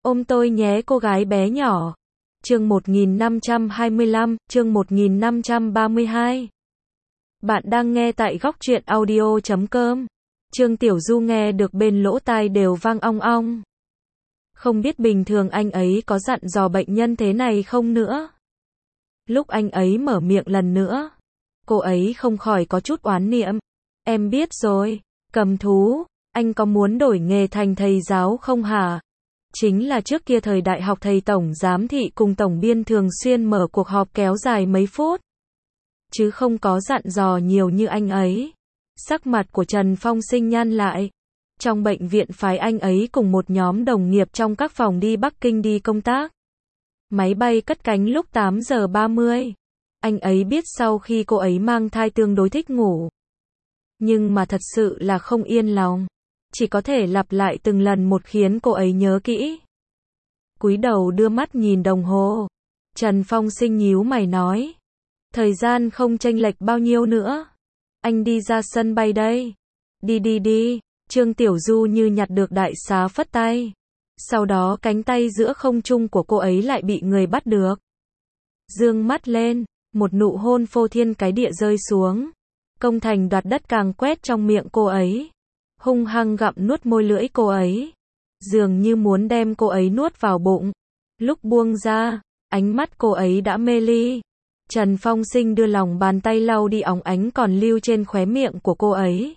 Ôm tôi nhé cô gái bé nhỏ. Chương 1525, chương 1532. Bạn đang nghe tại góc truyện audio.com. Trương Tiểu Du nghe được bên lỗ tai đều vang ong ong. Không biết bình thường anh ấy có dặn dò bệnh nhân thế này không nữa. Lúc anh ấy mở miệng lần nữa, cô ấy không khỏi có chút oán niệm. Em biết rồi, cầm thú, anh có muốn đổi nghề thành thầy giáo không hả? Chính là trước kia thời đại học thầy tổng giám thị cùng tổng biên thường xuyên mở cuộc họp kéo dài mấy phút. Chứ không có dặn dò nhiều như anh ấy. Sắc mặt của Trần Phong Sinh nhăn lại. Trong bệnh viện phái anh ấy cùng một nhóm đồng nghiệp trong các phòng đi Bắc Kinh đi công tác. Máy bay cất cánh lúc 8 giờ 30. Anh ấy biết sau khi cô ấy mang thai tương đối thích ngủ. Nhưng mà thật sự là không yên lòng. Chỉ có thể lặp lại từng lần một khiến cô ấy nhớ kỹ. Cúi đầu đưa mắt nhìn đồng hồ. Trần Phong Sinh nhíu mày nói. Thời gian không chênh lệch bao nhiêu nữa. Anh đi ra sân bay đây. Đi. Trương Tiểu Du như nhặt được đại xá phất tay. Sau đó cánh tay giữa không trung của cô ấy lại bị người bắt được. Dương mắt lên, một nụ hôn phô thiên cái địa rơi xuống. Công thành đoạt đất càng quét trong miệng cô ấy. Hung hăng gặm nuốt môi lưỡi cô ấy. Dường như muốn đem cô ấy nuốt vào bụng. Lúc buông ra, ánh mắt cô ấy đã mê ly. Trần Phong Sinh đưa lòng bàn tay lau đi óng ánh còn lưu trên khóe miệng của cô ấy.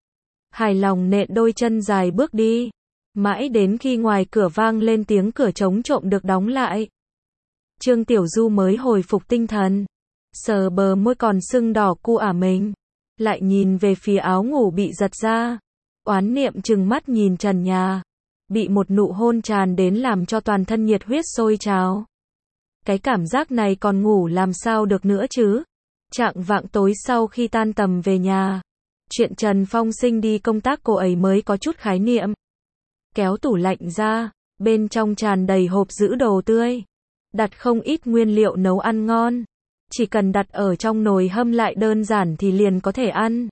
Hài lòng nện đôi chân dài bước đi. Mãi đến khi ngoài cửa vang lên tiếng cửa trống trộm được đóng lại. Trương Tiểu Du mới hồi phục tinh thần. Sờ bờ môi còn sưng đỏ cu ả mình. Lại nhìn về phía áo ngủ bị giật ra. Oán niệm trừng mắt nhìn trần nhà. Bị một nụ hôn tràn đến làm cho toàn thân nhiệt huyết sôi trào. Cái cảm giác này còn ngủ làm sao được nữa chứ. Chạng vạng tối sau khi tan tầm về nhà. Chuyện Trần Phong Sinh đi công tác cô ấy mới có chút khái niệm. Kéo tủ lạnh ra, bên trong tràn đầy hộp giữ đồ tươi. Đặt không ít nguyên liệu nấu ăn ngon. Chỉ cần đặt ở trong nồi hâm lại đơn giản thì liền có thể ăn.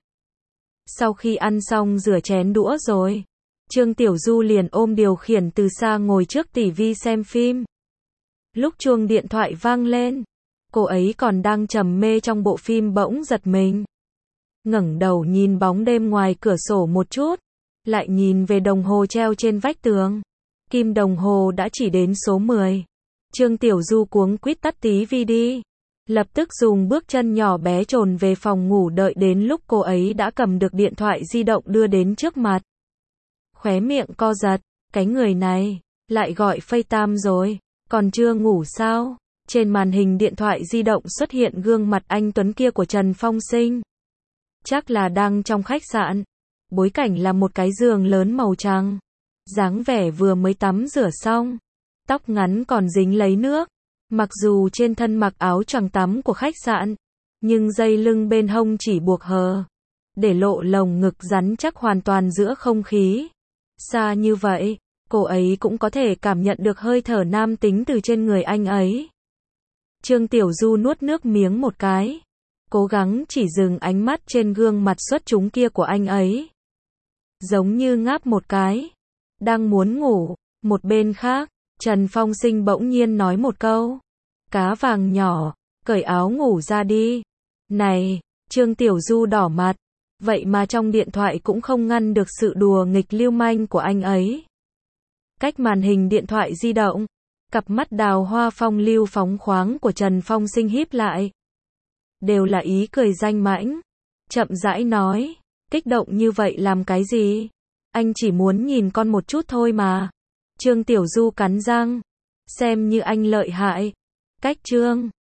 Sau khi ăn xong rửa chén đũa rồi, Trương Tiểu Du liền ôm điều khiển từ xa ngồi trước tivi xem phim. Lúc chuông điện thoại vang lên, cô ấy còn đang trầm mê trong bộ phim bỗng giật mình. Ngẩng đầu nhìn bóng đêm ngoài cửa sổ một chút, lại nhìn về đồng hồ treo trên vách tường. Kim đồng hồ đã chỉ đến số 10. Trương Tiểu Du cuống quýt tắt tivi đi. Lập tức dùng bước chân nhỏ bé trồn về phòng ngủ đợi đến lúc cô ấy đã cầm được điện thoại di động đưa đến trước mặt. Khóe miệng co giật, cái người này, lại gọi FaceTime rồi, còn chưa ngủ sao? Trên màn hình điện thoại di động xuất hiện gương mặt anh tuấn kia của Trần Phong Sinh. Chắc là đang trong khách sạn. Bối cảnh là một cái giường lớn màu trắng. Dáng vẻ vừa mới tắm rửa xong. Tóc ngắn còn dính lấy nước. Mặc dù trên thân mặc áo choàng tắm của khách sạn, nhưng dây lưng bên hông chỉ buộc hờ, để lộ lồng ngực rắn chắc hoàn toàn giữa không khí. Xa như vậy, cô ấy cũng có thể cảm nhận được hơi thở nam tính từ trên người anh ấy. Trương Tiểu Du nuốt nước miếng một cái, cố gắng chỉ dừng ánh mắt trên gương mặt xuất chúng kia của anh ấy. Giống như ngáp một cái, đang muốn ngủ. Một bên khác, Trần Phong Sinh bỗng nhiên nói một câu. Cá vàng nhỏ, cởi áo ngủ ra đi. Này, Trương Tiểu Du đỏ mặt. Vậy mà trong điện thoại cũng không ngăn được sự đùa nghịch lưu manh của anh ấy. Cách màn hình điện thoại di động, cặp mắt đào hoa phong lưu phóng khoáng của Trần Phong Sinh híp lại. Đều là ý cười danh mãnh. Chậm rãi nói, kích động như vậy làm cái gì? Anh chỉ muốn nhìn con một chút thôi mà. Trương Tiểu Du cắn răng. Xem như anh lợi hại. Cách Trương